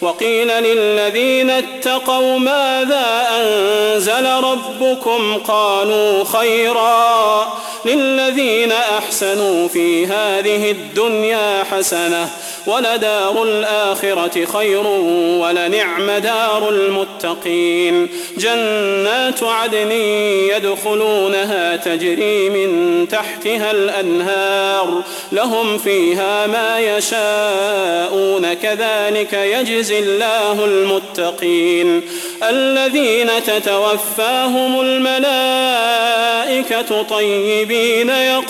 وقيل للذين اتقوا ماذا أنزل ربكم قالوا خيرا للذين أحسنوا في هذه الدنيا حسنة ولدار الآخرة خير ولنعم دار المتقين جنات عدن يدخلونها تجري من تحتها الأنهار لهم فيها ما يشاءون كذلك يجزي الله المتقين الذين تتوفاهم الملائكة طيبين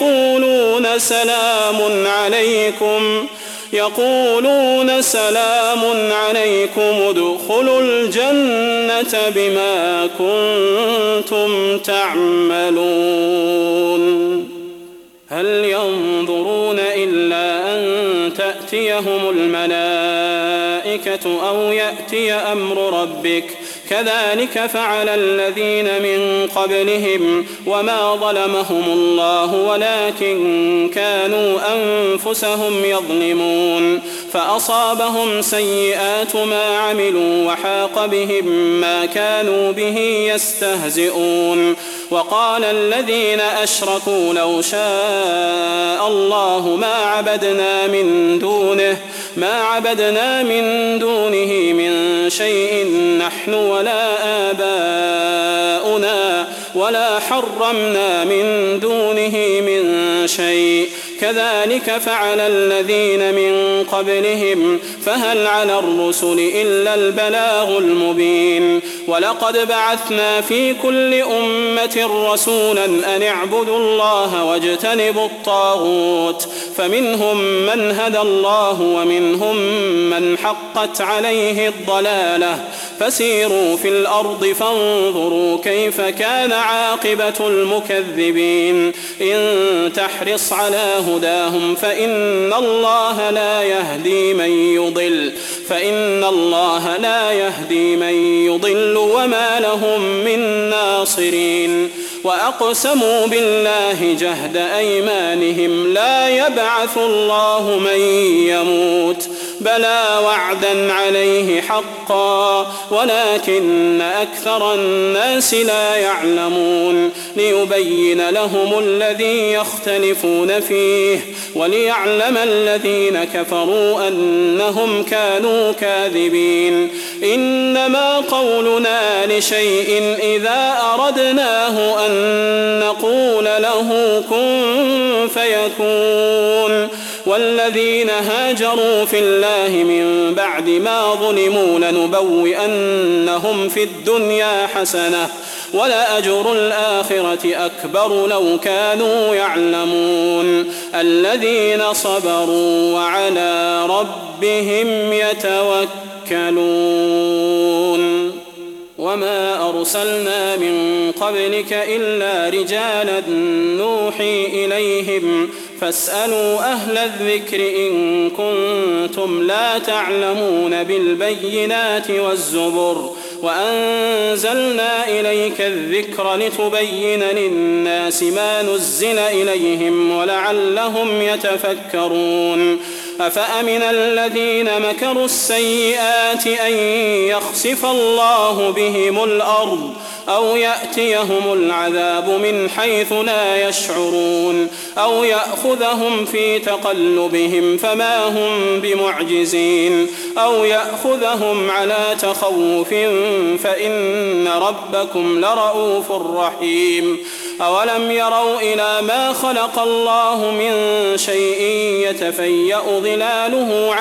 يقولون سلام عليكم ادخلوا الجنة بما كنتم تعملون هل ينظرون إلا أن تأتيهم الملائكة أو يأتي أمر ربك كذلك فعل الذين من قبلهم وما ظلمهم الله ولكن كانوا أنفسهم يظلمون فأصابهم سيئات ما عملوا وحاق بهم ما كانوا به يستهزئون وقال الذين أشركوا لو شاء الله ما عبدنا من دونه من شيء نحن ولا آباؤنا ولا حرمنا من دونه من شيء كذلك فعل الذين من قبلهم فهل على الرسل إلا البلاغ المبين ولقد بعثنا في كل أمة رسولا أن اعبدوا الله واجتنبوا الطاغوت فمنهم من هدى الله ومنهم من حقت عليه الضلالة فسيروا في الأرض فانظروا كيف كان عاقبة المكذبين إن تحرص على هداهم فإن الله لا يهدي من يضل وما لهم من ناصرين وأقسموا بالله جهد أيمانهم لا يبعث الله من يموت بلى وعدا عليه حقا ولكن أكثر الناس لا يعلمون ليبين لهم الذي يختلفون فيه وليعلم الذين كفروا أنهم كانوا كاذبين إنما قولنا لشيء إذا أردناه أن نقول له كن فيكون والذين هاجروا في الله من بعد ما ظلموا لنبوئنهم في الدنيا حسنة ولأجر الآخرة أكبر لو كانوا يعلمون الذين صبروا وعلى ربهم يتوكلون وما أرسلنا من قبلك إلا رجالا نوحي إليهم فاسألوا أهل الذكر إن كنتم لا تعلمون بالبينات والزبر وأنزلنا إليك الذكر لتبين للناس ما نزل إليهم ولعلهم يتفكرون أفأمن الذين مكروا السيئات أن يخسف الله بهم الأرض أو يأتيهم العذاب من حيث لا يشعرون أو يأخذهم في تقلبهم فما هم بمعجزين أو يأخذهم على تخوف فإن ربكم لرؤوف رحيم أولم يروا إلى ما خلق الله من شيء يتفيأ ظلاله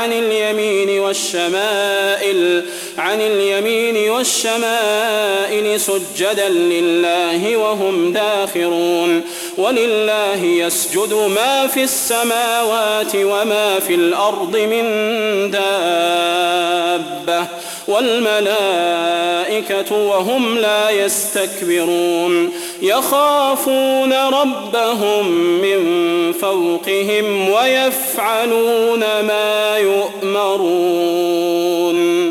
عن اليمين والشمائل سجدا لله وهم داخرون ولله يسجد ما في السماوات وما في الأرض من دابة والملائكة وهم لا يستكبرون يخافون ربهم من فوقهم ويفعلون ما يؤمرون.